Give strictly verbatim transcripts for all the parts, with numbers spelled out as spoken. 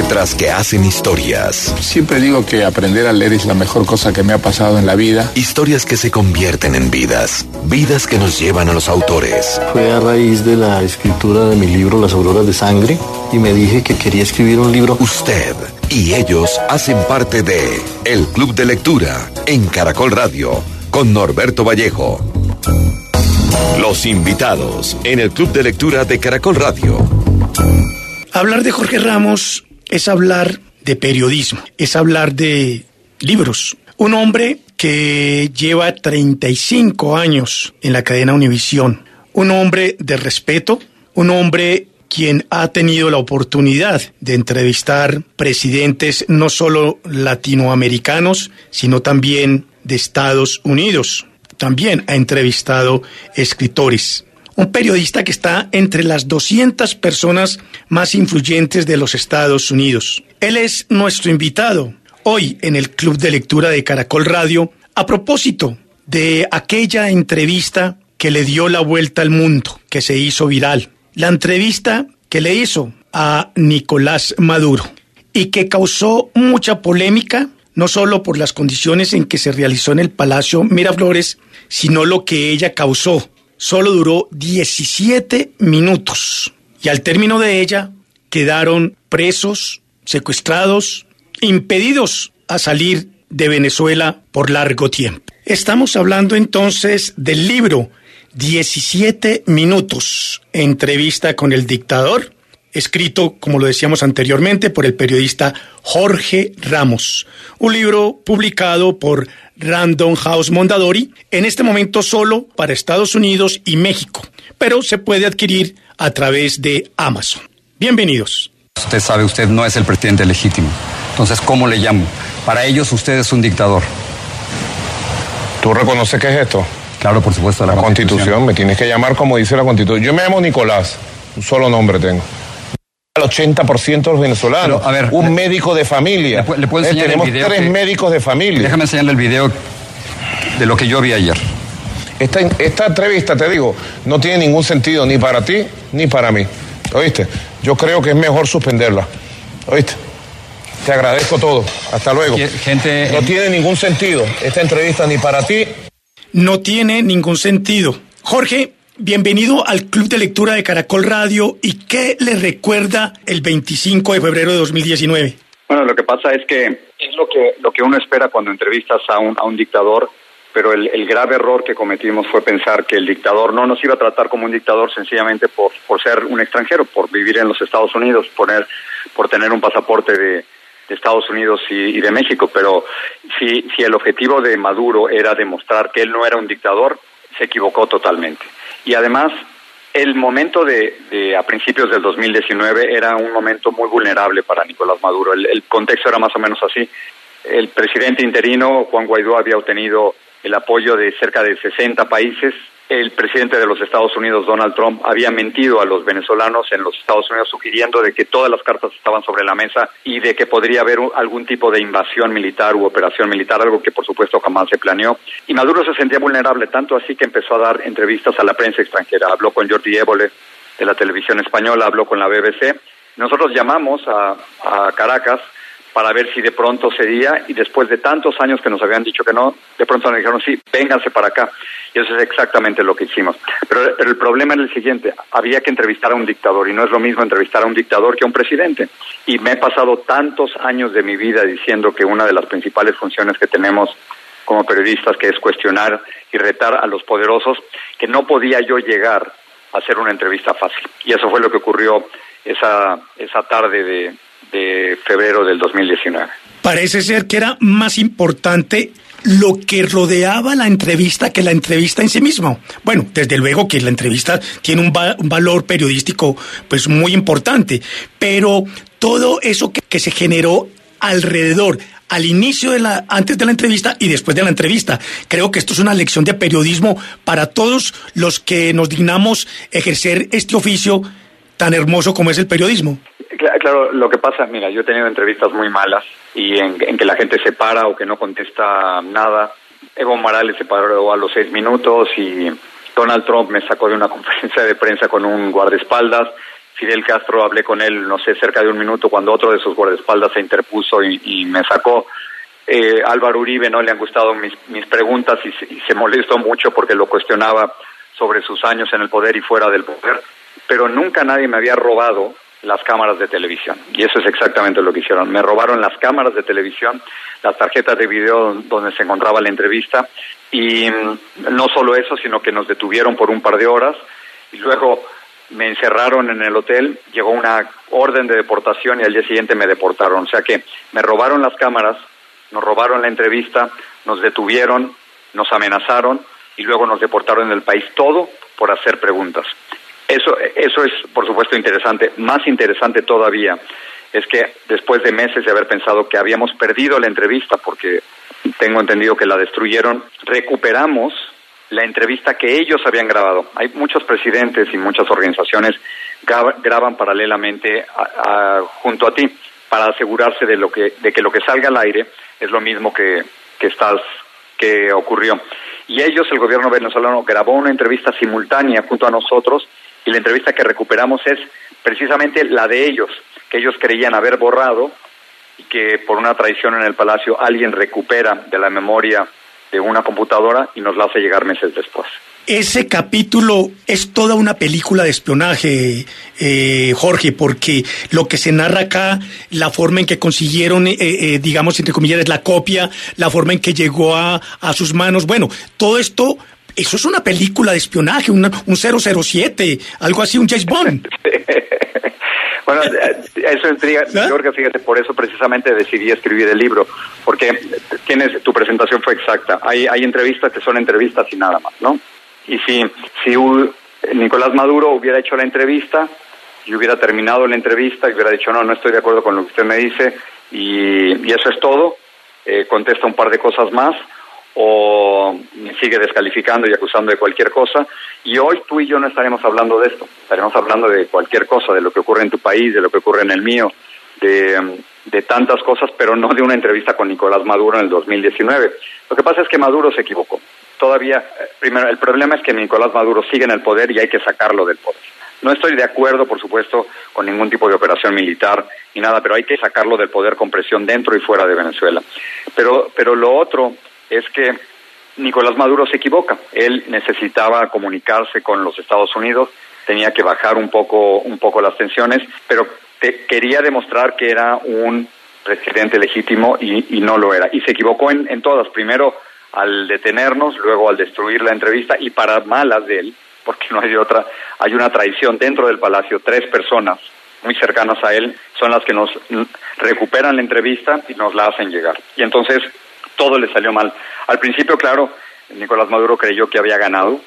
letras que hacen historias. Siempre digo que aprender a leer es la mejor cosa que me ha pasado en la vida. Historias que se convierten en vidas. Vidas que nos llevan a los autores. Fue a raíz de la escritura de mi libro Las Auroras de Sangre y me dije que quería escribir un libro. Usted y ellos hacen parte de El Club de Lectura en Caracol Radio con Norberto Vallejo. Los invitados en el Club de Lectura de Caracol Radio. Hablar de Jorge Ramos es hablar de periodismo, es hablar de libros. Un hombre que lleva treinta y cinco años en la cadena Univisión. Un hombre de respeto, un hombre quien ha tenido la oportunidad de entrevistar presidentes no solo latinoamericanos, sino también de Estados Unidos. También ha entrevistado escritores. Un periodista que está entre las doscientas personas más influyentes de los Estados Unidos. Él es nuestro invitado hoy en el Club de Lectura de Caracol Radio a propósito de aquella entrevista que le dio la vuelta al mundo, que se hizo viral. La entrevista que le hizo a Nicolás Maduro y que causó mucha polémica, no solo por las condiciones en que se realizó en el Palacio Miraflores, sino lo que ella causó. Solo duró diecisiete minutos y al término de ella quedaron presos, secuestrados, impedidos a salir de Venezuela por largo tiempo. Estamos hablando entonces del libro diecisiete minutos, entrevista con el dictador, escrito, como lo decíamos anteriormente, por el periodista Jorge Ramos. Un libro publicado por Random House Mondadori, en este momento solo para Estados Unidos y México, pero se puede adquirir a través de Amazon. Bienvenidos. Usted sabe, usted no es el presidente legítimo. Entonces, ¿cómo le llamo? Para ellos, usted es un dictador. ¿Tú reconoces qué es esto? Claro, por supuesto. La, la Constitución. Constitución. Me tienes que llamar como dice la Constitución. Yo me llamo Nicolás. Un solo nombre tengo. El ochenta por ciento de los venezolanos. Pero, a ver, un le, médico de familia. Le, le puedo enseñar eh, tenemos el video tres que, médicos de familia. Déjame enseñarle el video de lo que yo vi ayer. Esta, esta entrevista, te digo, no tiene ningún sentido ni para ti ni para mí. ¿Oíste? Yo creo que es mejor suspenderla. ¿Oíste? Te agradezco todo. Hasta luego. Gente, no tiene ningún sentido esta entrevista ni para ti. No tiene ningún sentido. Jorge, bienvenido al Club de Lectura de Caracol Radio. ¿Y qué le recuerda el veinticinco de febrero de dos mil diecinueve? Bueno, lo que pasa es que es lo que lo que uno espera cuando entrevistas a un a un dictador, pero el, el grave error que cometimos fue pensar que el dictador no nos iba a tratar como un dictador sencillamente por por ser un extranjero, por vivir en los Estados Unidos, por, por tener un pasaporte de, de Estados Unidos y, y de México. Pero si, si el objetivo de Maduro era demostrar que él no era un dictador, se equivocó totalmente. Y además, el momento de, de a principios del dos mil diecinueve era un momento muy vulnerable para Nicolás Maduro. El, el contexto era más o menos así. El presidente interino, Juan Guaidó, había obtenido el apoyo de cerca de sesenta países. El presidente de los Estados Unidos, Donald Trump, había mentido a los venezolanos en los Estados Unidos sugiriendo de que todas las cartas estaban sobre la mesa y de que podría haber un, algún tipo de invasión militar u operación militar, algo que por supuesto jamás se planeó. Y Maduro se sentía vulnerable, tanto así que empezó a dar entrevistas a la prensa extranjera. Habló con Jordi Évole de la televisión española, habló con la B B C. Nosotros llamamos a, a Caracas para ver si de pronto cedía, y después de tantos años que nos habían dicho que no, de pronto nos dijeron sí, vénganse para acá. Y eso es exactamente lo que hicimos. Pero, pero el problema era el siguiente: había que entrevistar a un dictador, y no es lo mismo entrevistar a un dictador que a un presidente. Y me he pasado tantos años de mi vida diciendo que una de las principales funciones que tenemos como periodistas, que es cuestionar y retar a los poderosos, que no podía yo llegar a hacer una entrevista fácil. Y eso fue lo que ocurrió esa, esa tarde de... de febrero del dos mil diecinueve. Parece ser que era más importante lo que rodeaba la entrevista que la entrevista en sí misma. Bueno, desde luego que la entrevista tiene un, va- un valor periodístico pues muy importante, pero todo eso que, que se generó alrededor, al inicio de la, antes de la entrevista y después de la entrevista. Creo que esto es una lección de periodismo para todos los que nos dignamos ejercer este oficio tan hermoso como es el periodismo. Claro, lo que pasa, mira, yo he tenido entrevistas muy malas y en, en que la gente se para o que no contesta nada. Evo Morales se paró a los seis minutos y Donald Trump me sacó de una conferencia de prensa con un guardaespaldas Fidel Castro, hablé con él, no sé, cerca de un minuto, cuando otro de sus guardaespaldas se interpuso y, y me sacó. Eh, Álvaro Uribe no le han gustado mis, mis preguntas y se, y se molestó mucho porque lo cuestionaba sobre sus años en el poder y fuera del poder, pero nunca nadie me había robado las cámaras de televisión, y eso es exactamente lo que hicieron. Me robaron las cámaras de televisión, las tarjetas de video donde se encontraba la entrevista, y no solo eso, sino que nos detuvieron por un par de horas, y luego me encerraron en el hotel, llegó una orden de deportación y al día siguiente me deportaron. O sea que me robaron las cámaras, nos robaron la entrevista, nos detuvieron, nos amenazaron y luego nos deportaron del país, todo por hacer preguntas. Eso, eso es, por supuesto, interesante. Más interesante todavía es que después de meses de haber pensado que habíamos perdido la entrevista, porque tengo entendido que la destruyeron, recuperamos la entrevista que ellos habían grabado. Hay muchos presidentes y muchas organizaciones gra- graban paralelamente a, a, junto a ti para asegurarse de lo que de que lo que salga al aire es lo mismo que que estás que ocurrió. Y ellos, el gobierno venezolano, grabó una entrevista simultánea junto a nosotros, y la entrevista que recuperamos es precisamente la de ellos, que ellos creían haber borrado y que por una traición en el Palacio alguien recupera de la memoria de una computadora y nos la hace llegar meses después. Ese capítulo es toda una película de espionaje, eh, Jorge, porque lo que se narra acá, la forma en que consiguieron, eh, eh, digamos, entre comillas, la copia, la forma en que llegó a, a sus manos, bueno, todo esto, eso es una película de espionaje, una, un cero cero siete, algo así, un James Bond. Bueno, eso intriga, ¿Ah? Jorge, fíjate, por eso precisamente decidí escribir el libro, porque tienes, tu presentación fue exacta. Hay, hay entrevistas que son entrevistas y nada más, ¿no? Y si, si uh, Nicolás Maduro hubiera hecho la entrevista y hubiera terminado la entrevista y hubiera dicho, no, no estoy de acuerdo con lo que usted me dice, y, y eso es todo, eh, contesta un par de cosas más, o me sigue descalificando y acusando de cualquier cosa, y hoy tú y yo no estaremos hablando de esto, estaremos hablando de cualquier cosa, de lo que ocurre en tu país, de lo que ocurre en el mío, de, de tantas cosas, pero no de una entrevista con Nicolás Maduro en el dos mil diecinueve. Lo que pasa es que Maduro se equivocó. Todavía, primero, el problema es que Nicolás Maduro sigue en el poder y hay que sacarlo del poder. No estoy de acuerdo, por supuesto, con ningún tipo de operación militar ni nada, pero hay que sacarlo del poder con presión dentro y fuera de Venezuela. Pero, pero lo otro es que Nicolás Maduro se equivoca. Él necesitaba comunicarse con los Estados Unidos, tenía que bajar un poco, un poco las tensiones, pero te, quería demostrar que era un presidente legítimo y, y no lo era. Y se equivocó en, en todas. Primero, al detenernos, luego al destruir la entrevista, y para malas de él, porque no hay de otra, hay una traición dentro del Palacio. Tres personas muy cercanas a él son las que nos recuperan la entrevista y nos la hacen llegar. Y entonces todo le salió mal. Al principio, claro, Nicolás Maduro creyó que había ganado,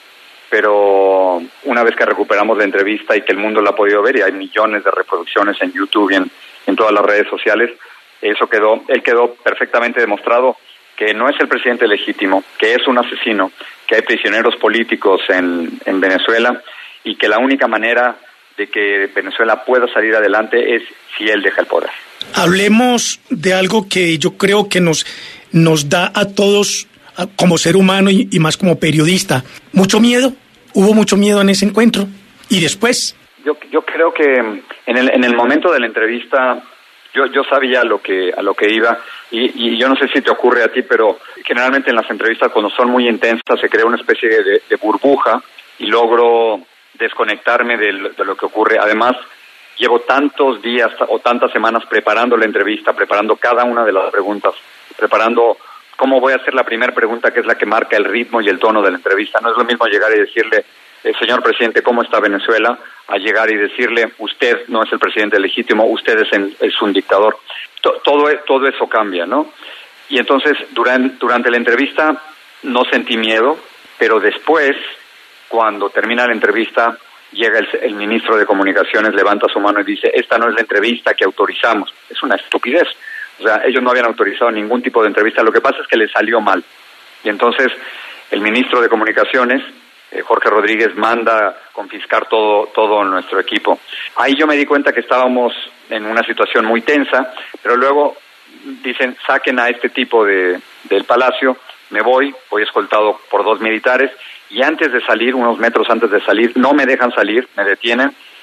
pero una vez que recuperamos la entrevista y que el mundo la ha podido ver, y hay millones de reproducciones en YouTube y en, en todas las redes sociales, eso quedó, él quedó perfectamente demostrado que no es el presidente legítimo, que es un asesino, que hay prisioneros políticos en, en Venezuela, y que la única manera de que Venezuela pueda salir adelante es si él deja el poder. Hablemos de algo que yo creo que nos, nos da a todos, a, como ser humano y, y más como periodista, mucho miedo. Hubo mucho miedo en ese encuentro. ¿Y después? Yo, yo creo que en el, en el momento de la entrevista Yo, yo sabía a lo que a lo que iba, y, y yo no sé si te ocurre a ti, pero generalmente en las entrevistas, cuando son muy intensas, se crea una especie de, de burbuja y logro desconectarme de, de lo que ocurre. Además, llevo tantos días o tantas semanas preparando la entrevista, preparando cada una de las preguntas, preparando cómo voy a hacer la primera pregunta, que es la que marca el ritmo y el tono de la entrevista. No es lo mismo llegar y decirle, eh, señor presidente, ¿cómo está Venezuela?, a llegar y decirle, usted no es el presidente legítimo, usted es, en, es un dictador. T- todo, todo eso cambia, ¿no? Y entonces, durante, durante la entrevista no sentí miedo, pero después, cuando termina la entrevista, llega el, el ministro de Comunicaciones, levanta su mano y dice, esta no es la entrevista que autorizamos. Es una estupidez. O sea, ellos no habían autorizado ningún tipo de entrevista. Lo que pasa es que les salió mal. Y entonces, el ministro de Comunicaciones, Eh, Jorge Rodríguez, manda confiscar todo todo nuestro equipo. Ahí yo me di cuenta que estábamos en una situación muy tensa, pero luego dicen, saquen a este tipo de del palacio. Me voy, voy escoltado por dos militares, y antes de salir, unos metros antes de salir, no me dejan salir, me detienen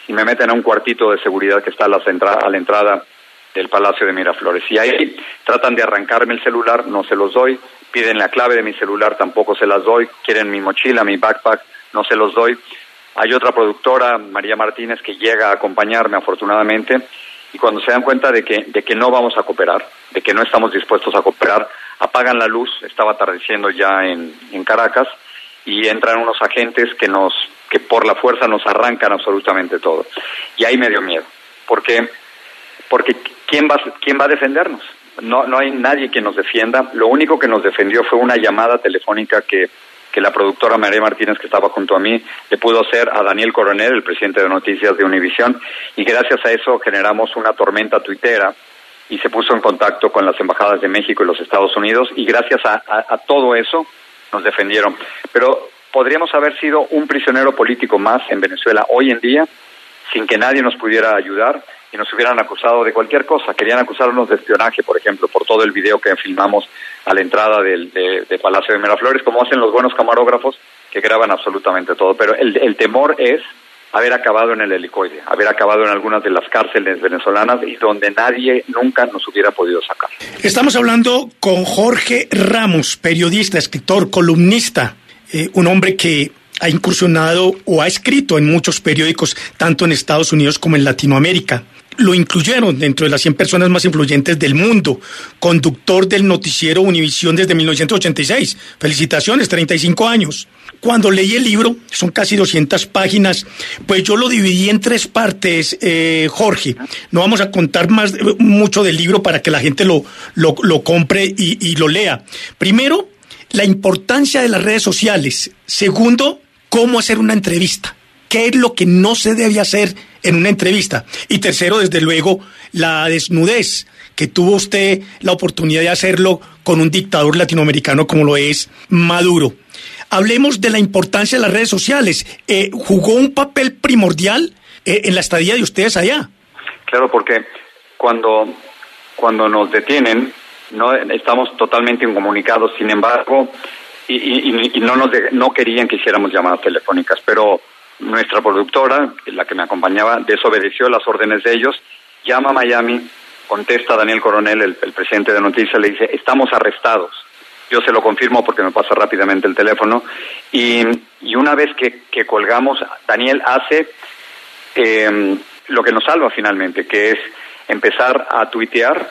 y me meten a un cuartito de seguridad que está a la, centra- a la entrada del Palacio de Miraflores. Y ahí tratan de arrancarme el celular, no se los doy, piden la clave de mi celular, tampoco se las doy, quieren mi mochila, mi backpack, no se los doy. Hay otra productora, María Martínez, que llega a acompañarme afortunadamente, y cuando se dan cuenta de que, de que no vamos a cooperar, de que no estamos dispuestos a cooperar, apagan la luz, estaba atardeciendo ya en, en Caracas, y entran unos agentes que nos, que por la fuerza nos arrancan absolutamente todo. Y ahí me dio miedo, porque, porque ¿quién va, quién va a defendernos? No, no hay nadie que nos defienda. Lo único que nos defendió fue una llamada telefónica que, que la productora María Martínez, que estaba junto a mí, le pudo hacer a Daniel Coronel, el presidente de Noticias de Univisión, y gracias a eso generamos una tormenta tuitera y se puso en contacto con las embajadas de México y los Estados Unidos, y gracias a, a, a todo eso nos defendieron. Pero podríamos haber sido un prisionero político más en Venezuela hoy en día, sin que nadie nos pudiera ayudar, y nos hubieran acusado de cualquier cosa. Querían acusarnos de espionaje, por ejemplo, por todo el video que filmamos a la entrada del de, de Palacio de Miraflores, como hacen los buenos camarógrafos que graban absolutamente todo. Pero el, el temor es haber acabado en el helicoide, haber acabado en algunas de las cárceles venezolanas y donde nadie nunca nos hubiera podido sacar. Estamos hablando con Jorge Ramos, periodista, escritor, columnista, eh, un hombre que ha incursionado o ha escrito en muchos periódicos, tanto en Estados Unidos como en Latinoamérica. Lo incluyeron dentro de las cien personas más influyentes del mundo, conductor del noticiero Univisión desde mil novecientos ochenta y seis. Felicitaciones, treinta y cinco años. Cuando leí el libro, son casi doscientas páginas, pues yo lo dividí en tres partes, eh, Jorge. No vamos a contar más mucho del libro para que la gente lo, lo, lo compre y, y lo lea. Primero, la importancia de las redes sociales. Segundo, cómo hacer una entrevista. ¿Qué es lo que no se debe hacer en una entrevista? Y tercero, desde luego, la desnudez, que tuvo usted la oportunidad de hacerlo con un dictador latinoamericano como lo es Maduro. Hablemos de la importancia de las redes sociales. Eh, ¿Jugó un papel primordial eh, en la estadía de ustedes allá? Claro, porque cuando, cuando nos detienen, no estamos totalmente incomunicados. Sin embargo, y, y, y no, nos de, no querían que hiciéramos llamadas telefónicas, pero nuestra productora, la que me acompañaba, desobedeció las órdenes de ellos, llama a Miami, contesta Daniel Coronel, el, el presidente de Noticias, le dice, estamos arrestados. Yo se lo confirmo porque me pasa rápidamente el teléfono, y, y una vez que, que colgamos, Daniel hace eh, lo que nos salva finalmente, que es empezar a tuitear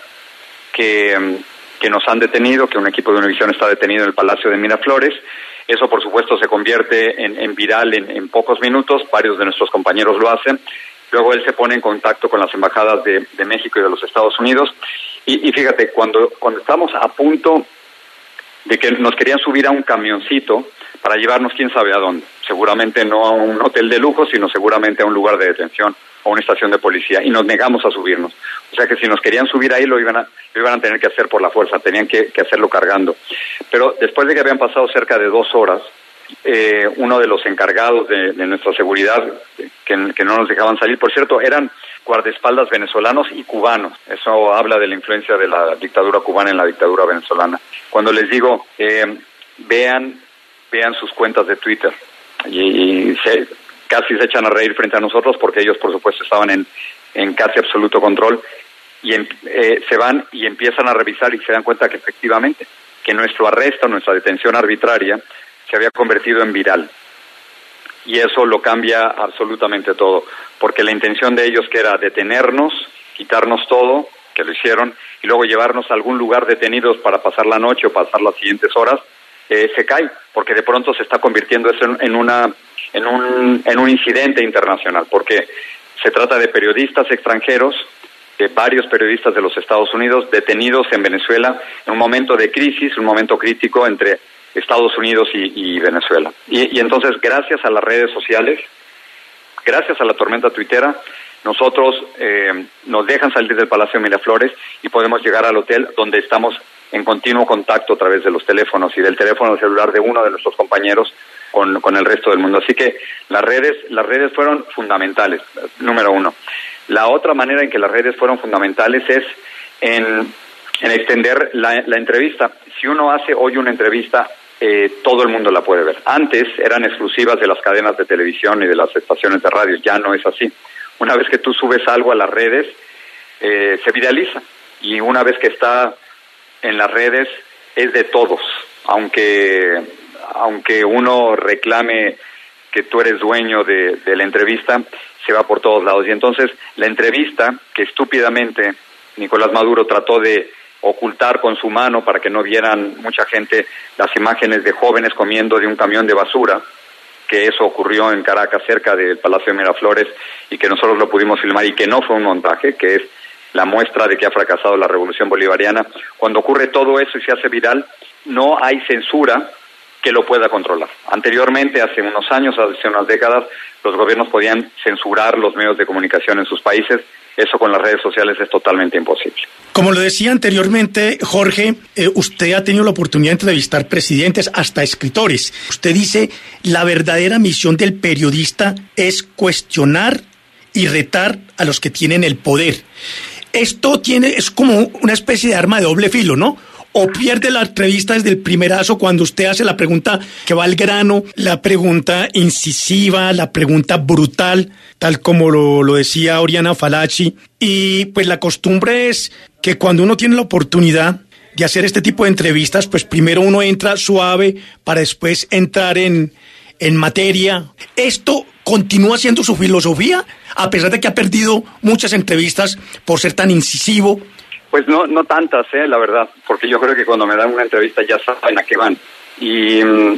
que, que nos han detenido, que un equipo de Univisión está detenido en el Palacio de Miraflores. Eso, por supuesto, se convierte en, en viral en, en pocos minutos. Varios de nuestros compañeros lo hacen. Luego él se pone en contacto con las embajadas de, de México y de los Estados Unidos. Y, y fíjate, cuando, cuando estamos a punto de que nos querían subir a un camioncito para llevarnos quién sabe a dónde. Seguramente no a un hotel de lujo, sino seguramente a un lugar de detención o una estación de policía. Y nos negamos a subirnos. O sea que si nos querían subir ahí, lo iban a, lo iban a tener que hacer por la fuerza. Tenían que, que hacerlo cargando. Pero después de que habían pasado cerca de dos horas, eh, uno de los encargados de, de nuestra seguridad, que, que no nos dejaban salir, por cierto, eran guardaespaldas venezolanos y cubanos. Eso habla de la influencia de la dictadura cubana en la dictadura venezolana. Cuando les digo, eh, vean, vean sus cuentas de Twitter, y, y se, casi se echan a reír frente a nosotros porque ellos, por supuesto, estaban en, en casi absoluto control, y en, eh, se van y empiezan a revisar y se dan cuenta que efectivamente, que nuestro arresto, nuestra detención arbitraria, se había convertido en viral. Y eso lo cambia absolutamente todo, porque la intención de ellos, que era detenernos, quitarnos todo, que lo hicieron, y luego llevarnos a algún lugar detenidos para pasar la noche o pasar las siguientes horas, eh, se cae, porque de pronto se está convirtiendo eso en, en, una, en, un, en un incidente internacional, porque se trata de periodistas extranjeros, de varios periodistas de los Estados Unidos detenidos en Venezuela en un momento de crisis, un momento crítico entre Estados Unidos y, y Venezuela. Y, y entonces, gracias a las redes sociales, gracias a la tormenta tuitera, nosotros eh, nos dejan salir del Palacio de Miraflores y podemos llegar al hotel, donde estamos en continuo contacto a través de los teléfonos y del teléfono celular de uno de nuestros compañeros con, con el resto del mundo. Así que las redes, las redes fueron fundamentales, número uno. La otra manera en que las redes fueron fundamentales es en, en extender la, la entrevista. Si uno hace hoy una entrevista, eh, todo el mundo la puede ver. Antes eran exclusivas de las cadenas de televisión y de las estaciones de radio, ya no es así. Una vez que tú subes algo a las redes, eh, se viraliza. Y una vez que está en las redes, es de todos. Aunque, aunque uno reclame que tú eres dueño de, de la entrevista, se va por todos lados. Y entonces, la entrevista, que estúpidamente Nicolás Maduro trató de ocultar con su mano para que no vieran mucha gente las imágenes de jóvenes comiendo de un camión de basura, que eso ocurrió en Caracas, cerca del Palacio de Miraflores, y que nosotros lo pudimos filmar y que no fue un montaje, que es la muestra de que ha fracasado la revolución bolivariana. Cuando ocurre todo eso y se hace viral, no hay censura que lo pueda controlar. Anteriormente, hace unos años, hace unas décadas, los gobiernos podían censurar los medios de comunicación en sus países. Eso con las redes sociales es totalmente imposible. Como lo decía anteriormente, Jorge, eh, usted ha tenido la oportunidad de entrevistar presidentes, hasta escritores. Usted dice, la verdadera misión del periodista es cuestionar y retar a los que tienen el poder. Esto tiene, es como una especie de arma de doble filo, ¿no? O pierde la entrevista desde el primerazo cuando usted hace la pregunta que va al grano, la pregunta incisiva, la pregunta brutal, tal como lo, lo decía Oriana Fallaci. Y pues la costumbre es que cuando uno tiene la oportunidad de hacer este tipo de entrevistas, pues primero uno entra suave para después entrar en, en materia. Esto continúa siendo su filosofía, a pesar de que ha perdido muchas entrevistas por ser tan incisivo. Pues no, no tantas, eh, la verdad, porque yo creo que cuando me dan una entrevista ya saben a qué van. Y,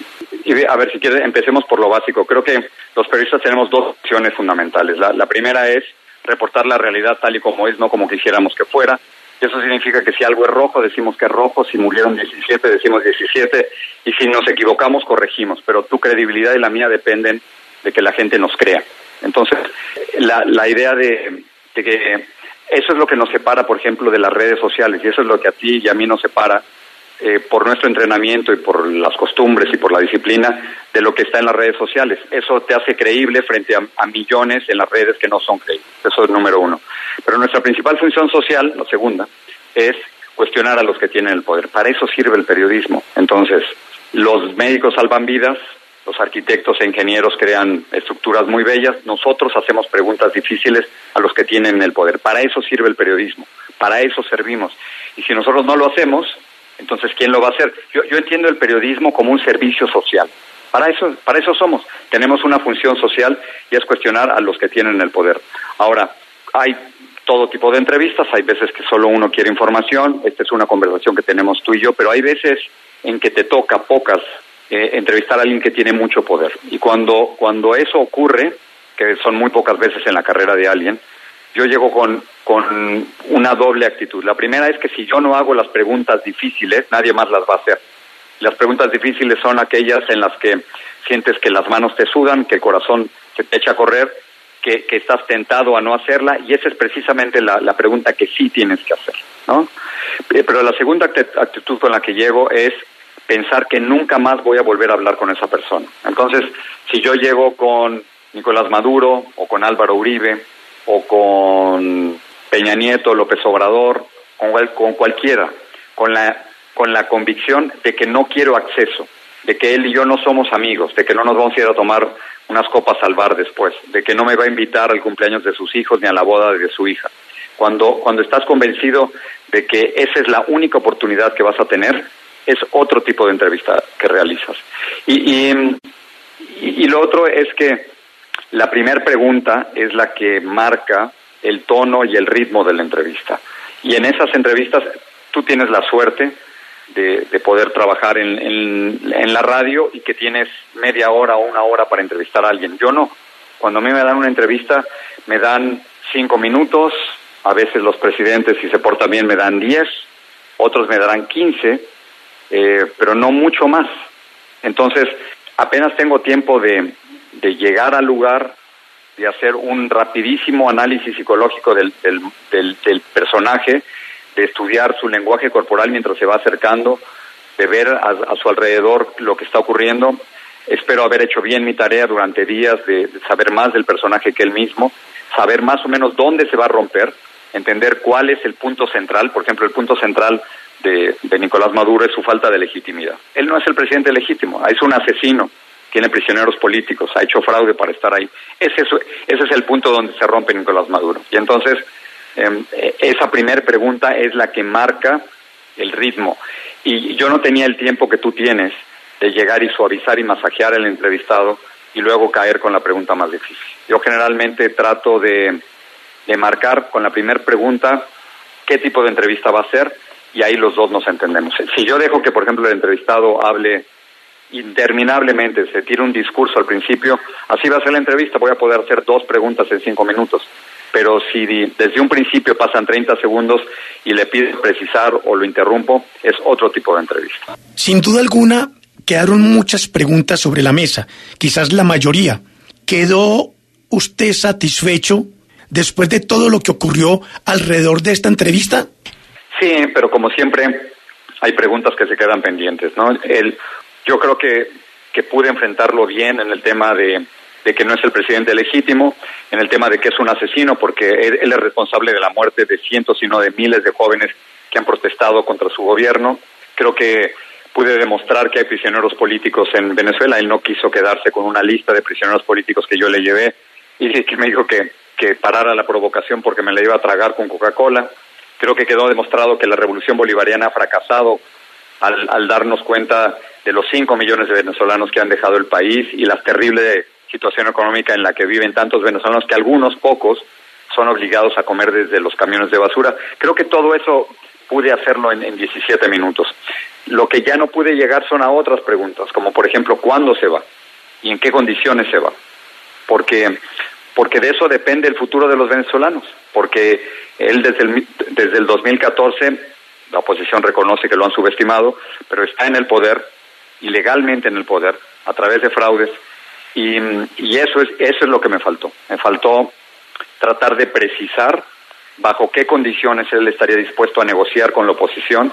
y a ver, si quieres, empecemos por lo básico. Creo que los periodistas tenemos dos opciones fundamentales. La, la primera es reportar la realidad tal y como es, no como quisiéramos que fuera. Eso significa que si algo es rojo, decimos que es rojo. Si murieron diecisiete, decimos diecisiete. Y si nos equivocamos, corregimos. Pero tu credibilidad y la mía dependen de que la gente nos crea. Entonces, la, la idea de, de que... Eso es lo que nos separa, por ejemplo, de las redes sociales, y eso es lo que a ti y a mí nos separa eh, por nuestro entrenamiento y por las costumbres y por la disciplina de lo que está en las redes sociales. Eso te hace creíble frente a, a millones en las redes que no son creíbles. Eso es número uno. Pero nuestra principal función social, la segunda, es cuestionar a los que tienen el poder. Para eso sirve el periodismo. Entonces, los médicos salvan vidas, los arquitectos e ingenieros crean estructuras muy bellas. Nosotros hacemos preguntas difíciles a los que tienen el poder. Para eso sirve el periodismo, para eso servimos. Y si nosotros no lo hacemos, entonces ¿quién lo va a hacer? Yo, yo entiendo el periodismo como un servicio social. Para eso, para eso somos. Tenemos una función social y es cuestionar a los que tienen el poder. Ahora, hay todo tipo de entrevistas, hay veces que solo uno quiere información, esta es una conversación que tenemos tú y yo, pero hay veces en que te toca pocas Eh, entrevistar a alguien que tiene mucho poder. Y cuando, cuando eso ocurre, que son muy pocas veces en la carrera de alguien, yo llego con, con una doble actitud. La primera es que si yo no hago las preguntas difíciles, nadie más las va a hacer. Las preguntas difíciles son aquellas en las que sientes que las manos te sudan, que el corazón se te echa a correr, que, que estás tentado a no hacerla, y esa es precisamente la, la pregunta que sí tienes que hacer, ¿no? Pero la segunda actitud con la que llego es pensar que nunca más voy a volver a hablar con esa persona. Entonces, si yo llego con Nicolás Maduro, o con Álvaro Uribe, o con Peña Nieto, López Obrador, con, con cualquiera, con la, con la convicción de que no quiero acceso, de que él y yo no somos amigos, de que no nos vamos a ir a tomar unas copas al bar después, de que no me va a invitar al cumpleaños de sus hijos ni a la boda de su hija. Cuando, cuando estás convencido de que esa es la única oportunidad que vas a tener, es otro tipo de entrevista que realizas. Y, y, y lo otro es que la primera pregunta es la que marca el tono y el ritmo de la entrevista. Y en esas entrevistas tú tienes la suerte de, de poder trabajar en, en, en la radio y que tienes media hora o una hora para entrevistar a alguien. Yo no. Cuando a mí me dan una entrevista, me dan cinco minutos, a veces los presidentes, si se portan bien, me dan diez, otros me darán quince, Eh, pero no mucho más. Entonces, apenas tengo tiempo de, de llegar al lugar, de hacer un rapidísimo análisis psicológico del, del, del, del personaje, de estudiar su lenguaje corporal mientras se va acercando, de ver a, a su alrededor lo que está ocurriendo. Espero haber hecho bien mi tarea durante días, de, de saber más del personaje que él mismo, saber más o menos dónde se va a romper, entender cuál es el punto central. Por ejemplo, el punto central De, de Nicolás Maduro es su falta de legitimidad. Él no es el presidente legítimo, es un asesino, tiene prisioneros políticos, ha hecho fraude para estar ahí. Ese es, ese es el punto donde se rompe Nicolás Maduro. Y entonces, eh, esa primera pregunta es la que marca el ritmo. Y yo no tenía el tiempo que tú tienes de llegar y suavizar y masajear al entrevistado y luego caer con la pregunta más difícil. Yo generalmente trato de, de marcar con la primera pregunta qué tipo de entrevista va a ser, y ahí los dos nos entendemos. Si yo dejo que, por ejemplo, el entrevistado hable interminablemente, se tire un discurso al principio, así va a ser la entrevista, voy a poder hacer dos preguntas en cinco minutos. Pero si desde un principio pasan treinta segundos y le pido precisar o lo interrumpo, es otro tipo de entrevista. Sin duda alguna, quedaron muchas preguntas sobre la mesa, quizás la mayoría. ¿Quedó usted satisfecho después de todo lo que ocurrió alrededor de esta entrevista? Sí, pero como siempre, hay preguntas que se quedan pendientes, ¿no? El, yo creo que, que pude enfrentarlo bien en el tema de, de que no es el presidente legítimo, en el tema de que es un asesino, porque él, él es responsable de la muerte de cientos y no de miles de jóvenes que han protestado contra su gobierno. Creo que pude demostrar que hay prisioneros políticos en Venezuela. Él no quiso quedarse con una lista de prisioneros políticos que yo le llevé, y que me dijo que, que parara la provocación porque me la iba a tragar con Coca-Cola. Creo que quedó demostrado que la revolución bolivariana ha fracasado al, al darnos cuenta de los cinco millones de venezolanos que han dejado el país y la terrible situación económica en la que viven tantos venezolanos, que algunos pocos son obligados a comer desde los camiones de basura. Creo que todo eso pude hacerlo en, en diecisiete minutos. Lo que ya no pude llegar son a otras preguntas, como por ejemplo, ¿cuándo se va? ¿Y en qué condiciones se va? Porque, porque de eso depende el futuro de los venezolanos, porque él desde el, desde el dos mil catorce, la oposición reconoce que lo han subestimado, pero está en el poder, ilegalmente en el poder, a través de fraudes, y, y eso es eso es lo que me faltó. Me faltó tratar de precisar bajo qué condiciones él estaría dispuesto a negociar con la oposición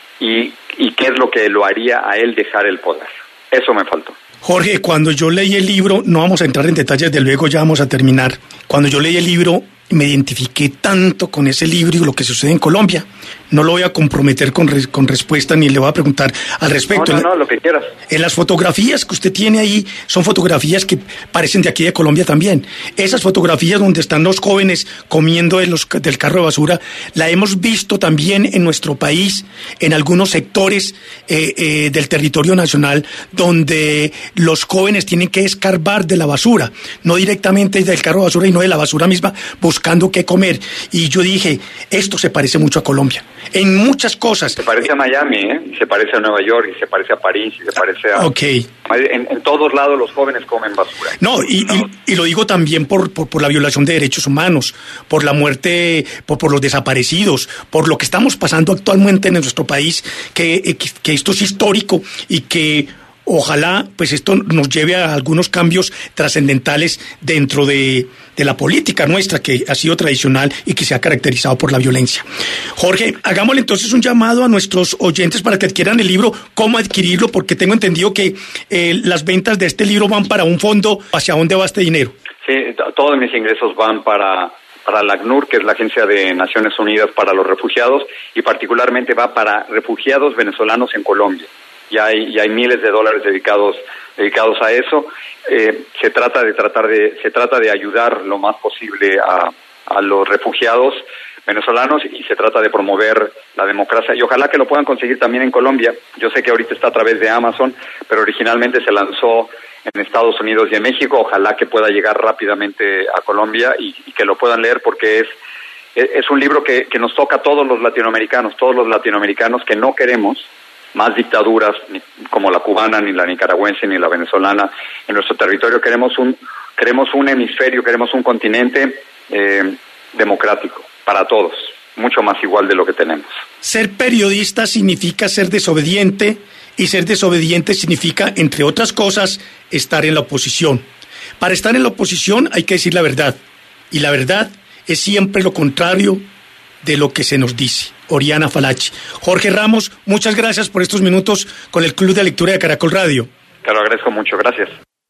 y, y qué es lo que lo haría a él dejar el poder. Eso me faltó. Jorge, cuando yo leí el libro, no vamos a entrar en detalles, de luego ya vamos a terminar. Cuando yo leí el libro, me identifiqué tanto con ese libro y lo que sucede en Colombia. No lo voy a comprometer con, res, con respuesta ni le voy a preguntar al respecto. No, no, no, lo que quieras. En las fotografías que usted tiene ahí, son fotografías que parecen de aquí de Colombia también. Esas fotografías donde están los jóvenes comiendo de los, del carro de basura, la hemos visto también en nuestro país, en algunos sectores eh, eh, del territorio nacional, donde los jóvenes tienen que escarbar de la basura, no directamente del carro de basura, y no de la basura misma, buscando qué comer. Y yo dije, esto se parece mucho a Colombia, en muchas cosas. Se parece a Miami, ¿eh? Y se parece a Nueva York, y se parece a París, y se parece a... Okay. En, en todos lados los jóvenes comen basura. No, y, ¿no? y, y lo digo también por, por, por la violación de derechos humanos, por la muerte, por, por los desaparecidos, por lo que estamos pasando actualmente en nuestro país, que, que, que esto es histórico y que... Ojalá, pues esto nos lleve a algunos cambios trascendentales dentro de, de la política nuestra, que ha sido tradicional y que se ha caracterizado por la violencia. Jorge, hagámosle entonces un llamado a nuestros oyentes para que adquieran el libro, cómo adquirirlo, porque tengo entendido que eh, las ventas de este libro van para un fondo. ¿Hacia dónde va este dinero? Sí, todos mis ingresos van para... para la ACNUR, que es la Agencia de Naciones Unidas para los Refugiados, y particularmente va para refugiados venezolanos en Colombia. Y hay, y hay miles de dólares dedicados dedicados a eso. Eh, se trata de tratar de se trata de ayudar lo más posible a, a los refugiados venezolanos, y se trata de promover la democracia, y ojalá que lo puedan conseguir también en Colombia. Yo sé que ahorita está a través de Amazon, pero originalmente se lanzó en Estados Unidos y en México. Ojalá que pueda llegar rápidamente a Colombia y, y que lo puedan leer, porque es es un libro que, que nos toca a todos los latinoamericanos, todos los latinoamericanos que no queremos más dictaduras como la cubana, ni la nicaragüense, ni la venezolana en nuestro territorio. Queremos un queremos un hemisferio, queremos un continente eh, democrático para todos, mucho más igual de lo que tenemos. Ser periodista significa ser desobediente, y ser desobediente significa, entre otras cosas, estar en la oposición. Para estar en la oposición hay que decir la verdad, y la verdad es siempre lo contrario de lo que se nos dice. Oriana Falachi. Jorge Ramos, muchas gracias por estos minutos con el Club de Lectura de Caracol Radio. Te lo agradezco mucho, gracias.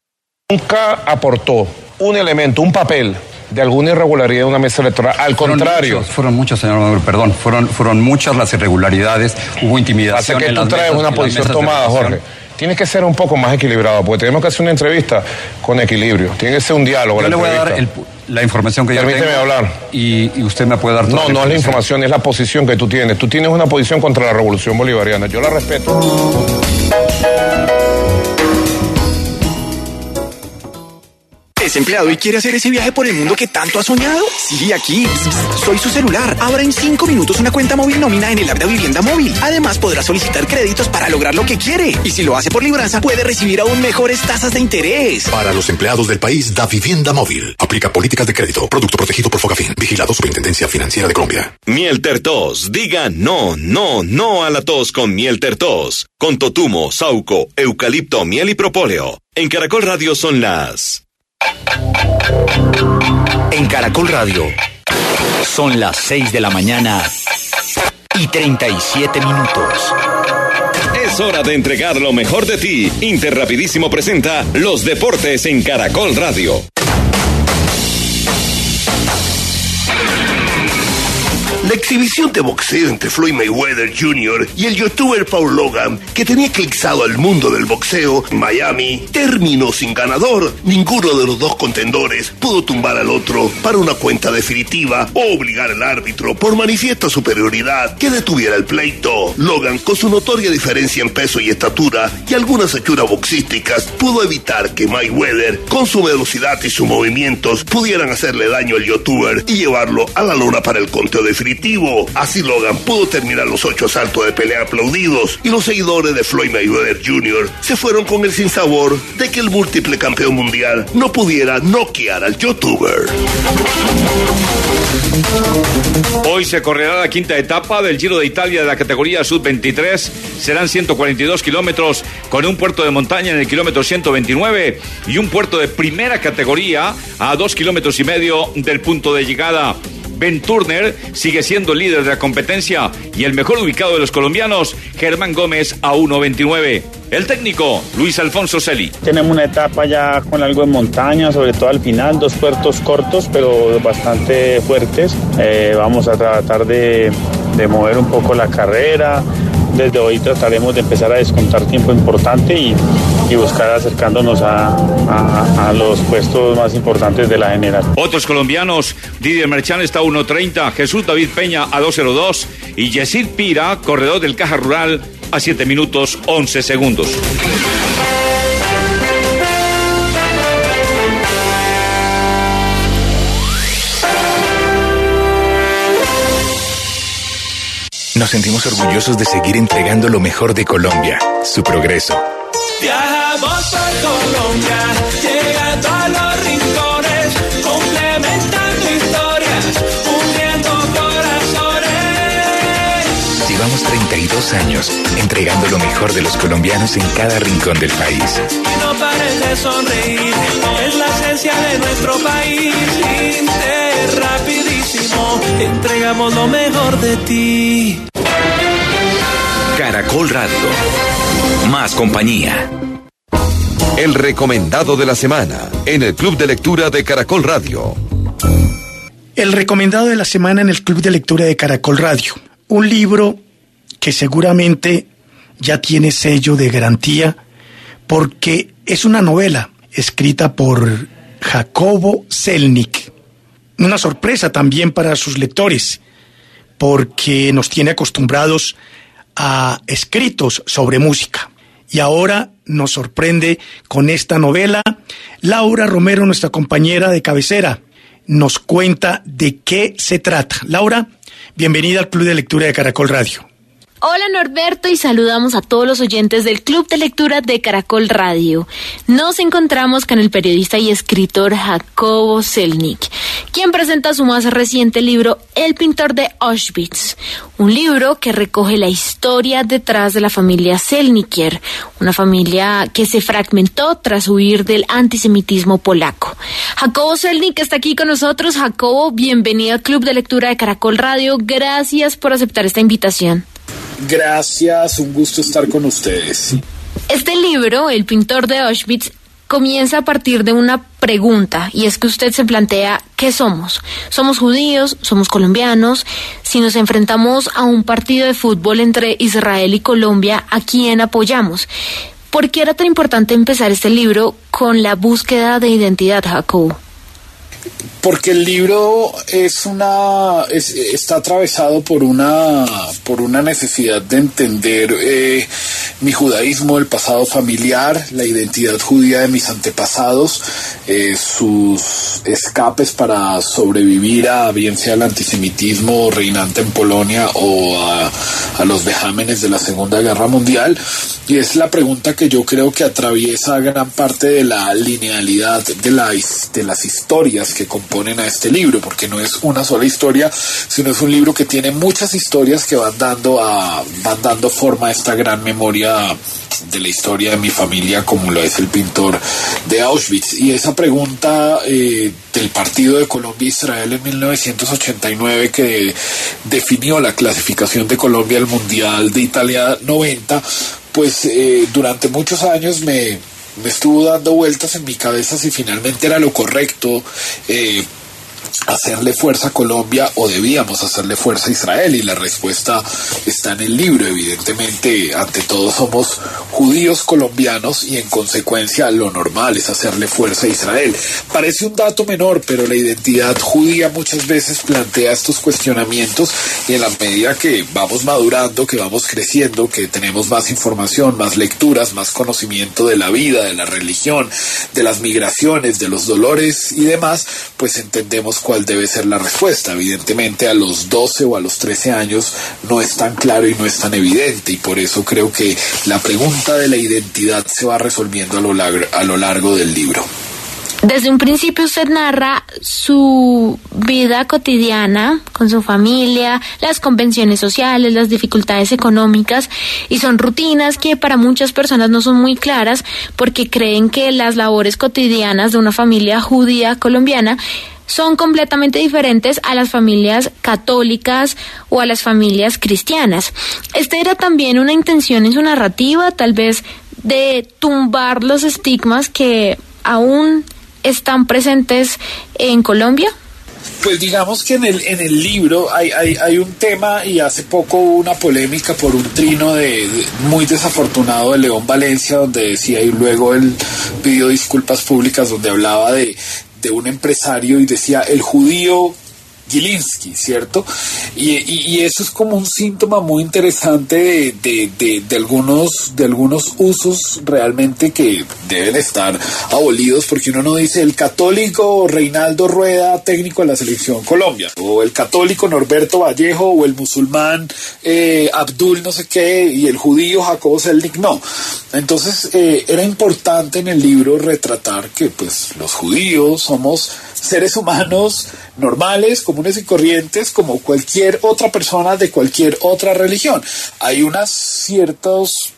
Nunca aportó un elemento, un papel de alguna irregularidad en una mesa electoral. Al fueron contrario. Muchos, fueron muchos, señor Maduro, perdón. Fueron, furon muchas las irregularidades. Hubo intimidación. Hace que en tú las traes mesas, una posición tomada, Jorge. tienes que ser un poco más equilibrado, porque tenemos que hacer una entrevista con equilibrio, tiene que ser un diálogo. Yo la le voy a dar entrevista. el, la información que yo Permíteme tengo. hablar. Y, y usted me puede dar toda No, la no es la información. información, es la posición que tú tienes. Tú tienes una posición contra la revolución bolivariana, yo la respeto. ¿Desempleado y quiere hacer ese viaje por el mundo que tanto ha soñado? Sí, aquí. Soy su celular. Abra en cinco minutos una cuenta móvil nómina en el app de Vivienda Móvil. Además, podrá solicitar créditos para lograr lo que quiere. Y si lo hace por libranza, puede recibir aún mejores tasas de interés. Para los empleados del país, da Vivienda Móvil. Aplica políticas de crédito. Producto protegido por Fogafín. Vigilado Superintendencia Financiera de Colombia. Miel Tertos. Diga no, no, no a la tos con Miel Tertos. Con totumo, sauco, eucalipto, miel y propóleo. En Caracol Radio son las... En Caracol Radio son las seis de la mañana y treinta y siete minutos. Es hora de entregar lo mejor de ti. Interrapidísimo presenta los deportes en Caracol Radio. La exhibición de boxeo entre Floyd Mayweather junior y el youtuber Paul Logan, que tenía eclipsado al mundo del boxeo en Miami, terminó sin ganador. Ninguno de los dos contendores pudo tumbar al otro para una cuenta definitiva o obligar al árbitro por manifiesta superioridad que detuviera el pleito. Logan, con su notoria diferencia en peso y estatura y algunas hechuras boxísticas, pudo evitar que Mayweather, con su velocidad y sus movimientos, pudieran hacerle daño al youtuber y llevarlo a la lona para el conteo definitivo. Así Logan pudo terminar los ocho asaltos de pelea aplaudidos y los seguidores de Floyd Mayweather junior se fueron con el sinsabor de que el múltiple campeón mundial no pudiera noquear al youtuber. Hoy se correrá la quinta etapa del Giro de Italia de la categoría sub veintitrés. Serán ciento cuarenta y dos kilómetros con un puerto de montaña en el kilómetro ciento veintinueve y un puerto de primera categoría a dos kilómetros y medio del punto de llegada. Ben Turner sigue siendo el líder de la competencia y el mejor ubicado de los colombianos, Germán Gómez, a uno veintinueve. El técnico, Luis Alfonso Celi. Tenemos una etapa ya con algo de montaña, sobre todo al final, dos puertos cortos pero bastante fuertes. Eh, vamos a tratar de, de mover un poco la carrera. Desde hoy trataremos de empezar a descontar tiempo importante y, y buscar acercándonos a, a, a los puestos más importantes de la general. Otros colombianos, Didier Merchan está a uno treinta, Jesús David Peña a dos cero dos y Yesid Pira, corredor del Caja Rural, a siete minutos once segundos. Nos sentimos orgullosos de seguir entregando lo mejor de Colombia, su progreso. Viajamos por Colombia, llegando a los rincones, complementando historias, uniendo corazones. Llevamos treinta y dos años entregando lo mejor de los colombianos en cada rincón del país. Y no pares de sonreír, es la esencia de nuestro país. Inter, rapidísimo, entregamos lo mejor de ti. Caracol Radio. Más compañía. El recomendado de la semana en el Club de Lectura de Caracol Radio. El recomendado de la semana en el Club de Lectura de Caracol Radio. Un libro que seguramente ya tiene sello de garantía porque es una novela escrita por Jacobo Selnick. Una sorpresa también para sus lectores porque nos tiene acostumbrados a escritos sobre música. Y ahora nos sorprende con esta novela. Laura Romero, nuestra compañera de cabecera, nos cuenta de qué se trata. Laura, bienvenida al Club de Lectura de Caracol Radio. Hola Norberto y saludamos a todos los oyentes del Club de Lectura de Caracol Radio. Nos encontramos con el periodista y escritor Jacobo Selnick, quien presenta su más reciente libro, El pintor de Auschwitz, un libro que recoge la historia detrás de la familia Selniker, una familia que se fragmentó tras huir del antisemitismo polaco. Jacobo Selnick está aquí con nosotros. Jacobo, bienvenido al Club de Lectura de Caracol Radio. Gracias por aceptar esta invitación. Gracias, un gusto estar con ustedes. Este libro, El pintor de Auschwitz, comienza a partir de una pregunta, y es que usted se plantea, ¿qué somos? ¿Somos judíos? ¿Somos colombianos? Si nos enfrentamos a un partido de fútbol entre Israel y Colombia, ¿a quién apoyamos? ¿Por qué era tan importante empezar este libro con la búsqueda de identidad, Jacobo? Porque el libro es una es, está atravesado por una por una necesidad de entender eh, mi judaísmo, el pasado familiar, la identidad judía de mis antepasados, eh, sus escapes para sobrevivir a bien sea el antisemitismo reinante en Polonia o a, a los vejámenes de la Segunda Guerra Mundial. Y es la pregunta que yo creo que atraviesa gran parte de la linealidad de, la, de las historias que componen a este libro, porque no es una sola historia, sino es un libro que tiene muchas historias que van dando, a, van dando forma a esta gran memoria de la historia de mi familia, como lo es el pintor de Auschwitz. Y esa pregunta eh, del partido de Colombia-Israel en mil novecientos ochenta y nueve, que definió la clasificación de Colombia al Mundial de Italia noventa, pues eh, durante muchos años me, me estuvo dando vueltas en mi cabeza si finalmente era lo correcto eh, hacerle fuerza a Colombia o debíamos hacerle fuerza a Israel, y la respuesta está en el libro. Evidentemente, ante todo somos judíos colombianos y en consecuencia lo normal es hacerle fuerza a Israel. Parece un dato menor, pero la identidad judía muchas veces plantea estos cuestionamientos, y en la medida que vamos madurando, que vamos creciendo, que tenemos más información, más lecturas, más conocimiento de la vida, de la religión, de las migraciones, de los dolores y demás, pues entendemos cuál debe ser la respuesta. Evidentemente a los doce o a los trece años no es tan claro y no es tan evidente, y por eso creo que la pregunta de la identidad se va resolviendo a lo largo, a lo largo del libro. Desde un principio usted narra su vida cotidiana con su familia, las convenciones sociales, las dificultades económicas, y son rutinas que para muchas personas no son muy claras porque creen que las labores cotidianas de una familia judía colombiana son completamente diferentes a las familias católicas o a las familias cristianas. Esta era también una intención en su narrativa, tal vez de tumbar los estigmas que aún están presentes en Colombia. Pues digamos que en el en el libro hay, hay, hay un tema, y hace poco hubo una polémica por un trino de, de muy desafortunado de León Valencia, donde decía, y luego él pidió disculpas públicas, donde hablaba de, de un empresario y decía el judío Gilinski, ¿cierto? Y, y, y eso es como un síntoma muy interesante de, de, de, de algunos de algunos usos realmente que deben estar abolidos, porque uno no dice el católico Reinaldo Rueda, técnico de la selección Colombia, o el católico Norberto Vallejo, o el musulmán eh, Abdul no sé qué, y el judío Jacobo Selnick, no. Entonces eh, era importante en el libro retratar que pues los judíos somos seres humanos normales, comunes y corrientes, como cualquier otra persona de cualquier otra religión. Hay unas ciertos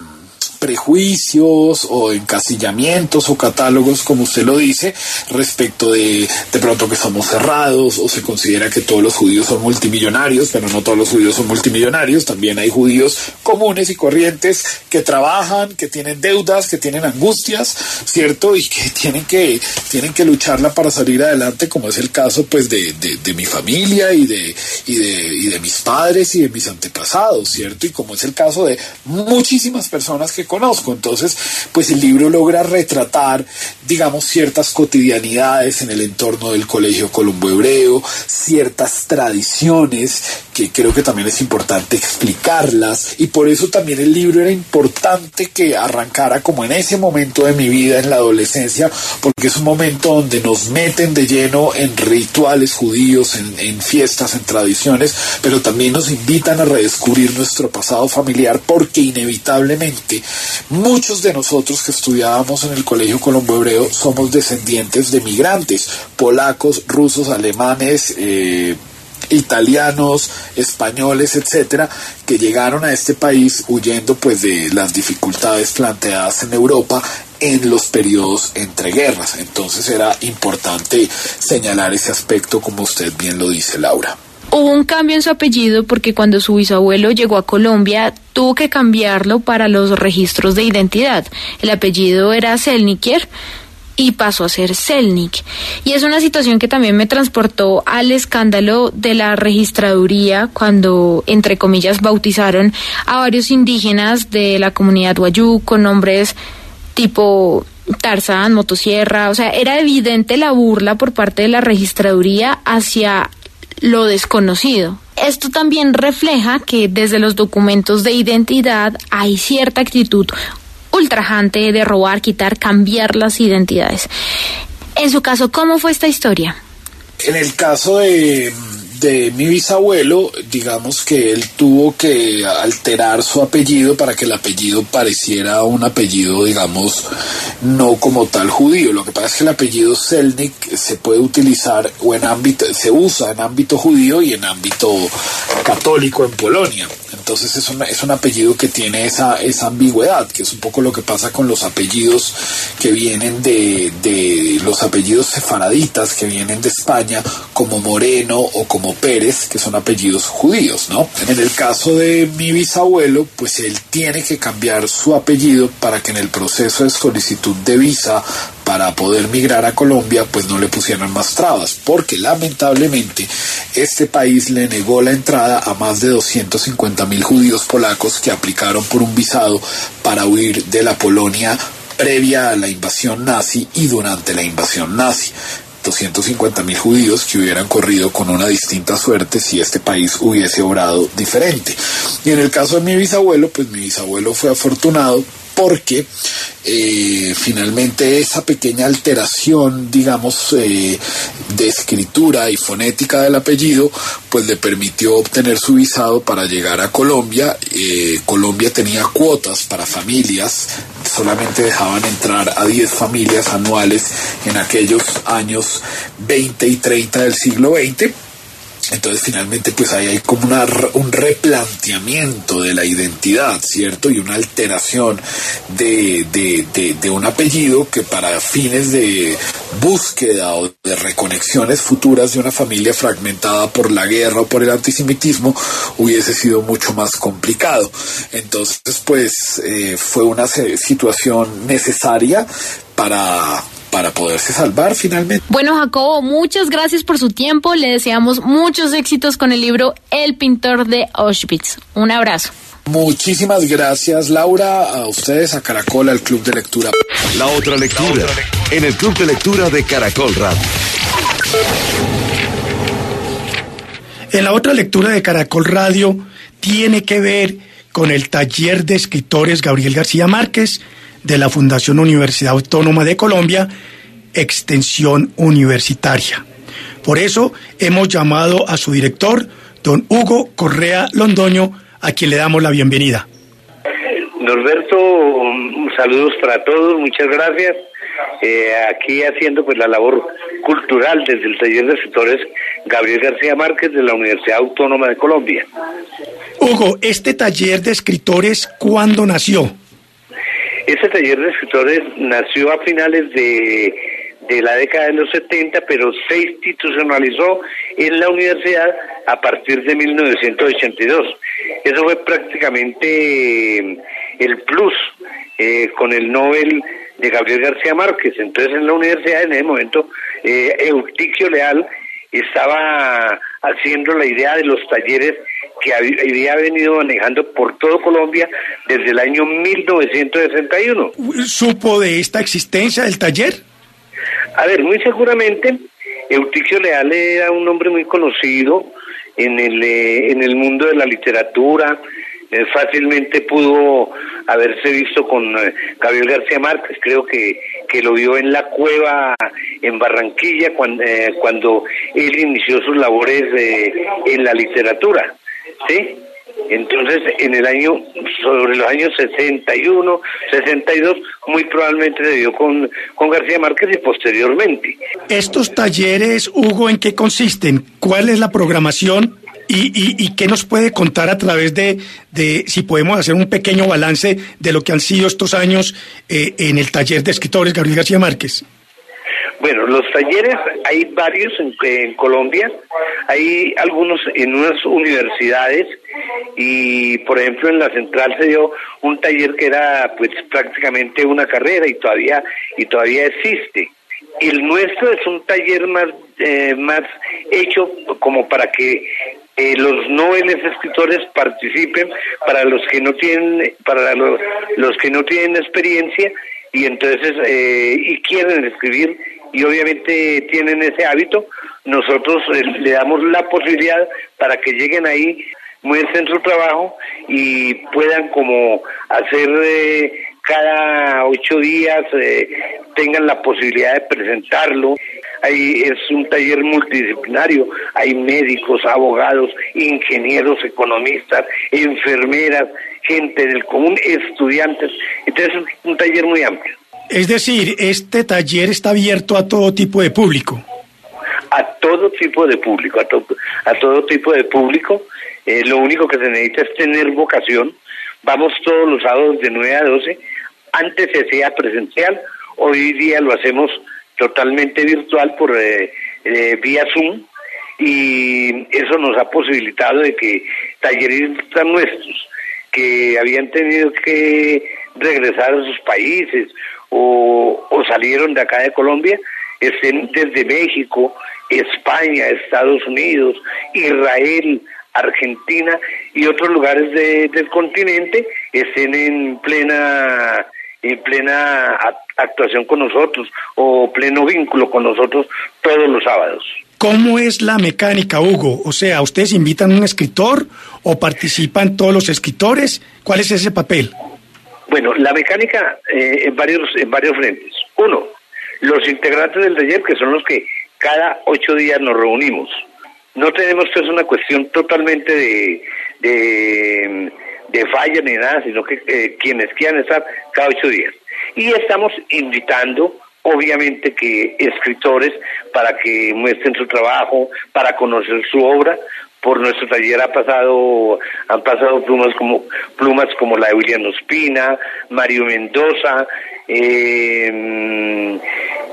prejuicios o encasillamientos o catálogos, como usted lo dice, respecto de de pronto que somos cerrados, o se considera que todos los judíos son multimillonarios, pero no todos los judíos son multimillonarios. También hay judíos comunes y corrientes que trabajan, que tienen deudas, que tienen angustias, ¿cierto? Y que tienen que tienen que lucharla para salir adelante, como es el caso pues de, de, de mi familia y de, y de y de mis padres y de mis antepasados, ¿cierto? Y como es el caso de muchísimas personas que conozco. Entonces, pues el libro logra retratar, digamos, ciertas cotidianidades en el entorno del Colegio Colombo Hebreo, ciertas tradiciones que creo que también es importante explicarlas, y por eso también el libro era importante que arrancara como en ese momento de mi vida, en la adolescencia, porque es un momento donde nos meten de lleno en rituales judíos, en, en fiestas, en tradiciones, pero también nos invitan a redescubrir nuestro pasado familiar, porque inevitablemente muchos de nosotros que estudiábamos en el Colegio Colombo Hebreo somos descendientes de migrantes, polacos, rusos, alemanes, eh, italianos, españoles, etcétera, que llegaron a este país huyendo pues de las dificultades planteadas en Europa en los periodos entre guerras. Entonces era importante señalar ese aspecto, como usted bien lo dice, Laura. Hubo un cambio en su apellido porque cuando su bisabuelo llegó a Colombia tuvo que cambiarlo para los registros de identidad. El apellido era Selniker y pasó a ser Selnick. Y es una situación que también me transportó al escándalo de la registraduría cuando, entre comillas, bautizaron a varios indígenas de la comunidad wayú con nombres tipo Tarzán, motosierra, o sea, era evidente la burla por parte de la registraduría hacia lo desconocido. Esto también refleja que desde los documentos de identidad hay cierta actitud ultrajante de robar, quitar, cambiar las identidades. En su caso, ¿cómo fue esta historia? En el caso de, de mi bisabuelo, digamos que él tuvo que alterar su apellido para que el apellido pareciera un apellido, digamos, no como tal judío. Lo que pasa es que el apellido Selnik se puede utilizar o en ámbito, se usa en ámbito judío y en ámbito católico en Polonia. Entonces es un, es un apellido que tiene esa, esa ambigüedad, que es un poco lo que pasa con los apellidos que vienen de, de los apellidos sefaraditas que vienen de España, como Moreno o como Pérez, que son apellidos judíos, ¿no? En el caso de mi bisabuelo, pues él tiene que cambiar su apellido para que en el proceso de solicitud de visa para poder migrar a Colombia, pues no le pusieran más trabas, porque lamentablemente este país le negó la entrada a más de doscientos cincuenta mil judíos polacos que aplicaron por un visado para huir de la Polonia previa a la invasión nazi y durante la invasión nazi. doscientos cincuenta mil judíos que hubieran corrido con una distinta suerte si este país hubiese obrado diferente. Y en el caso de mi bisabuelo, pues mi bisabuelo fue afortunado porque eh, finalmente esa pequeña alteración, digamos, eh, de escritura y fonética del apellido, pues le permitió obtener su visado para llegar a Colombia. Eh, Colombia tenía cuotas para familias, solamente dejaban entrar a diez familias anuales en aquellos años veinte y treinta del siglo veinte. Entonces finalmente pues ahí hay como una, un replanteamiento de la identidad, ¿cierto? Y una alteración de, de, de, de un apellido que para fines de búsqueda o de reconexiones futuras de una familia fragmentada por la guerra o por el antisemitismo hubiese sido mucho más complicado. Entonces pues eh, fue una situación necesaria para... para poderse salvar finalmente. Bueno, Jacobo, muchas gracias por su tiempo. Le deseamos muchos éxitos con el libro El pintor de Auschwitz. Un abrazo. Muchísimas gracias, Laura, a ustedes, a Caracol, al Club de Lectura. La otra lectura, en el Club de Lectura de Caracol Radio. En la otra lectura de Caracol Radio tiene que ver con el taller de escritores Gabriel García Márquez de la Fundación Universidad Autónoma de Colombia, Extensión Universitaria. Por eso hemos llamado a su director, don Hugo Correa Londoño, a quien le damos la bienvenida. Norberto, saludos para todos, muchas gracias. Eh, aquí haciendo pues la labor cultural desde el taller de escritores Gabriel García Márquez de la Universidad Autónoma de Colombia. Hugo, este taller de escritores, ¿cuándo nació? Este taller de escritores nació a finales de, de la década de los setenta, pero se institucionalizó en la universidad a partir de mil novecientos ochenta y dos. Eso fue prácticamente el plus eh, con el Nobel de Gabriel García Márquez. Entonces en la universidad en ese momento eh, Eutiquio Leal estaba haciendo la idea de los talleres que había venido manejando por todo Colombia desde el año mil novecientos sesenta y uno. ¿Supo de esta existencia del taller? A ver, muy seguramente Eutiquio Leal era un hombre muy conocido en el eh, en el mundo de la literatura. Eh, fácilmente pudo haberse visto con eh, Gabriel García Márquez. Creo que, que lo vio en la cueva en Barranquilla cuando, eh, cuando él inició sus labores eh, en la literatura. ¿Sí? Entonces, en el año, sobre los años sesenta y uno, sesenta y dos, muy probablemente se dio con, con García Márquez y posteriormente. ¿Estos talleres, Hugo, en qué consisten? ¿Cuál es la programación? ¿Y, y, y qué nos puede contar a través de, de, si podemos hacer un pequeño balance de lo que han sido estos años eh, en el taller de escritores Gabriel García Márquez? Bueno, los talleres hay varios en, en Colombia, hay algunos en unas universidades y, por ejemplo, en la Central se dio un taller que era, pues, prácticamente una carrera y todavía y todavía existe. El nuestro es un taller más eh, más hecho como para que eh, los noveles escritores participen, para los que no tienen para los, los que no tienen experiencia. y entonces eh, y quieren escribir y obviamente tienen ese hábito, nosotros eh, le damos la posibilidad para que lleguen ahí, muestren su trabajo y puedan como hacer eh, cada ocho días, eh, tengan la posibilidad de presentarlo. Ahí es un taller multidisciplinario, hay médicos, abogados, ingenieros, economistas, enfermeras, gente del común, estudiantes, entonces es un taller muy amplio. Es decir, este taller está abierto a todo tipo de público. A todo tipo de público, a, to- a todo tipo de público, eh, lo único que se necesita es tener vocación. Vamos todos los sábados de nueve a doce, antes se hacía presencial, hoy día lo hacemos totalmente virtual por eh, eh, vía Zoom, y eso nos ha posibilitado de que talleristas nuestros que habían tenido que regresar a sus países o, o salieron de acá de Colombia estén desde México, España, Estados Unidos, Israel, Argentina y otros lugares de, del continente estén en plena en plena actuación con nosotros o pleno vínculo con nosotros todos los sábados. ¿Cómo es la mecánica, Hugo? O sea, ¿ustedes invitan a un escritor o participan todos los escritores? ¿Cuál es ese papel? Bueno, la mecánica eh, en varios en varios frentes. Uno, los integrantes del taller, que son los que cada ocho días nos reunimos. No tenemos pues una cuestión totalmente de de, de falla ni nada, sino que eh, quienes quieran estar cada ocho días. Y estamos invitando, obviamente, que escritores para que muestren su trabajo, para conocer su obra. Por nuestro taller ha pasado, han pasado plumas como plumas como la de William Ospina, Mario Mendoza, eh,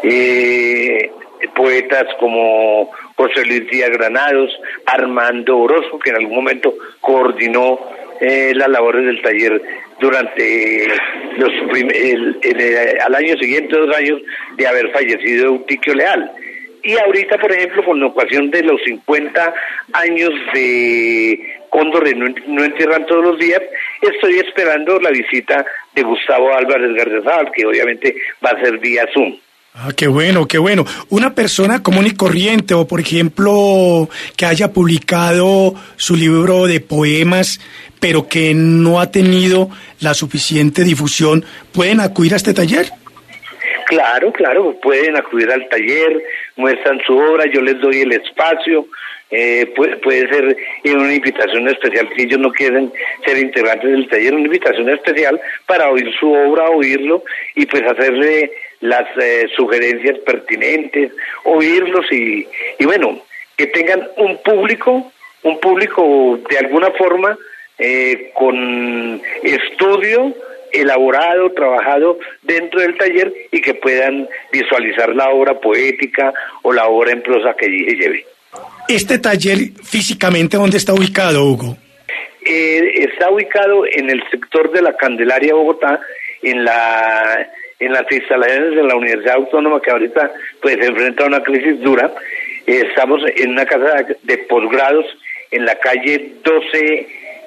eh, poetas como José Luis Díaz Granados, Armando Orozco, que en algún momento coordinó eh, las labores del taller durante los prim- el, el, el, al año siguiente, dos años de haber fallecido Eutiquio Leal. Y ahorita, por ejemplo, con la ocasión de los cincuenta años de Cóndores no, no entierran todos los días, estoy esperando la visita de Gustavo Álvarez Gardiazabal, que obviamente va a ser vía Zoom. Ah, qué bueno, qué bueno. Una persona común y corriente, o por ejemplo, que haya publicado su libro de poemas, pero que no ha tenido la suficiente difusión, ¿pueden acudir a este taller? Claro, claro, pueden acudir al taller, muestran su obra, yo les doy el espacio, eh, puede, puede ser en una invitación especial, si ellos no quieren ser integrantes del taller, una invitación especial para oír su obra, oírlo y pues hacerle las eh, sugerencias pertinentes, oírlos y, y bueno, que tengan un público, un público de alguna forma eh, con estudio, elaborado, trabajado dentro del taller y que puedan visualizar la obra poética o la obra en prosa que allí se lleve. ¿Este taller físicamente dónde está ubicado, Hugo? Eh, está ubicado en el sector de la Candelaria, Bogotá, en la en las instalaciones de la Universidad Autónoma, que ahorita pues se enfrenta a una crisis dura. Eh, estamos en una casa de posgrados en la calle doce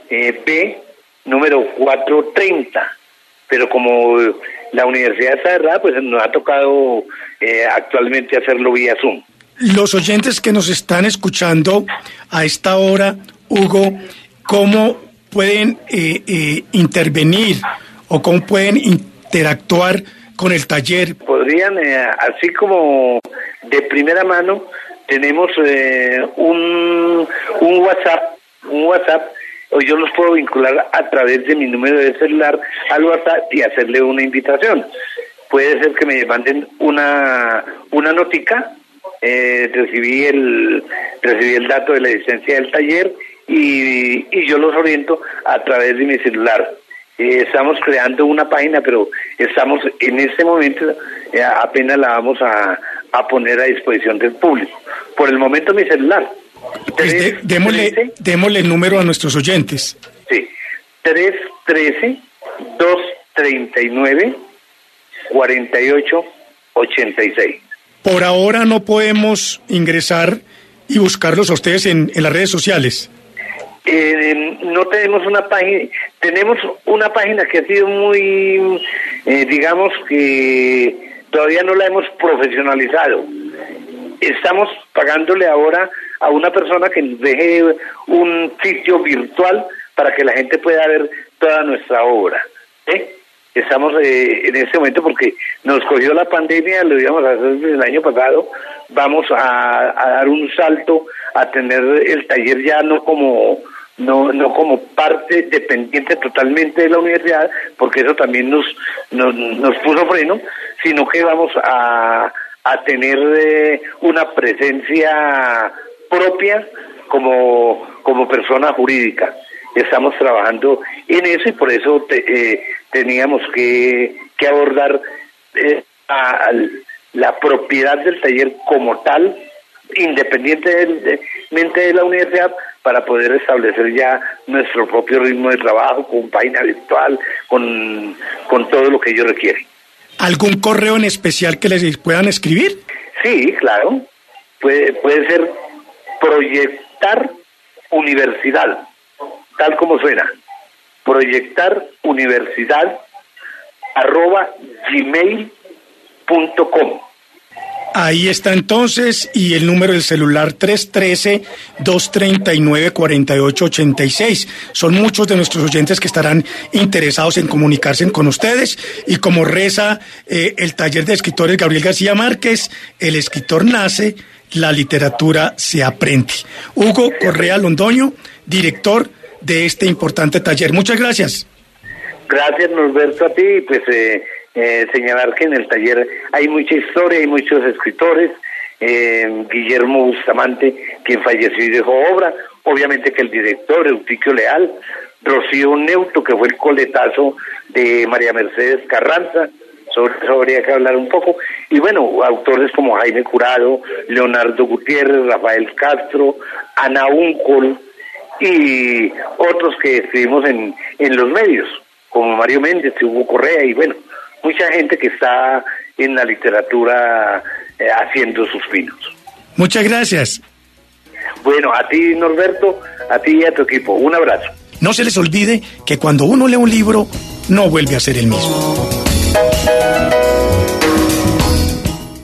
B, número cuatrocientos treinta. Pero como la universidad está cerrada, pues nos ha tocado eh, actualmente hacerlo vía Zoom. Los oyentes que nos están escuchando a esta hora, Hugo, ¿cómo pueden eh, eh, intervenir o cómo pueden interactuar con el taller? Podrían, eh, así como de primera mano, tenemos eh, un, un WhatsApp, un WhatsApp, o yo los puedo vincular a través de mi número de celular al WhatsApp y hacerle una invitación. Puede ser que me manden una una notica, eh, recibí el recibí el dato de la existencia del taller y, y yo los oriento a través de mi celular. Eh, estamos creando una página, pero estamos en este momento eh, apenas la vamos a, a poner a disposición del público. Por el momento mi celular. Pues de, démosle, démosle el número a nuestros oyentes. Sí, tres uno tres, dos tres nueve, cuatro ocho ocho seis. Por ahora no podemos ingresar y buscarlos a ustedes en, en las redes sociales. Eh, no tenemos una página, tenemos una página que ha sido muy eh, digamos que todavía no la hemos profesionalizado. Estamos pagándole ahora a una persona que nos deje un sitio virtual para que la gente pueda ver toda nuestra obra. ¿eh? Estamos eh, en este momento porque nos cogió la pandemia, lo íbamos a hacer desde el año pasado, vamos a, a dar un salto a tener el taller ya no como no no como parte dependiente totalmente de la universidad, porque eso también nos nos, nos puso freno, sino que vamos a, a tener eh, una presencia propia como, como persona jurídica. Estamos trabajando en eso y por eso te, eh, teníamos que, que abordar eh, a, a la propiedad del taller como tal, independientemente de la universidad, para poder establecer ya nuestro propio ritmo de trabajo, con página virtual, con, con todo lo que ello requiere. ¿Algún correo en especial que les puedan escribir? Sí, claro. Puede, puede ser Proyectar Universidad, tal como suena. Proyectar Universidad arroba gmail punto com. Ahí está entonces, y el número del celular tres uno tres, dos tres nueve, cuatro ocho ocho seis. Son muchos de nuestros oyentes que estarán interesados en comunicarse con ustedes, y como reza eh, el taller de escritores Gabriel García Márquez, el escritor nace, la literatura se aprende. Hugo Correa Londoño, director de este importante taller. Muchas gracias. Gracias, Norberto, a ti, pues eh, eh, señalar que en el taller hay mucha historia, hay muchos escritores, eh, Guillermo Bustamante, quien falleció y dejó obra, obviamente que el director, Eutiquio Leal, Rocío Neuto, que fue el coletazo de María Mercedes Carranza, sobre eso habría que hablar un poco, y bueno, autores como Jaime Curado, Leonardo Gutiérrez, Rafael Castro, Ana Uncol, y otros que escribimos en, en los medios, como Mario Méndez, Hugo Correa, y bueno, mucha gente que está en la literatura eh, haciendo sus pinos. Muchas gracias. Bueno, a ti, Norberto, a ti y a tu equipo, un abrazo. No se les olvide que cuando uno lee un libro, no vuelve a ser el mismo.